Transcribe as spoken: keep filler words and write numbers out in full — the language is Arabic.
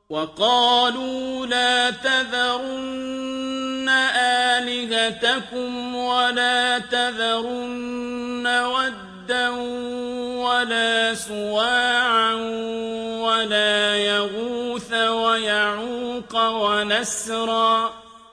وقالوا لا تذرن آلهتكم ولا تذرن ودا ولا سواعا ولا يغوث ويعوق ونسرا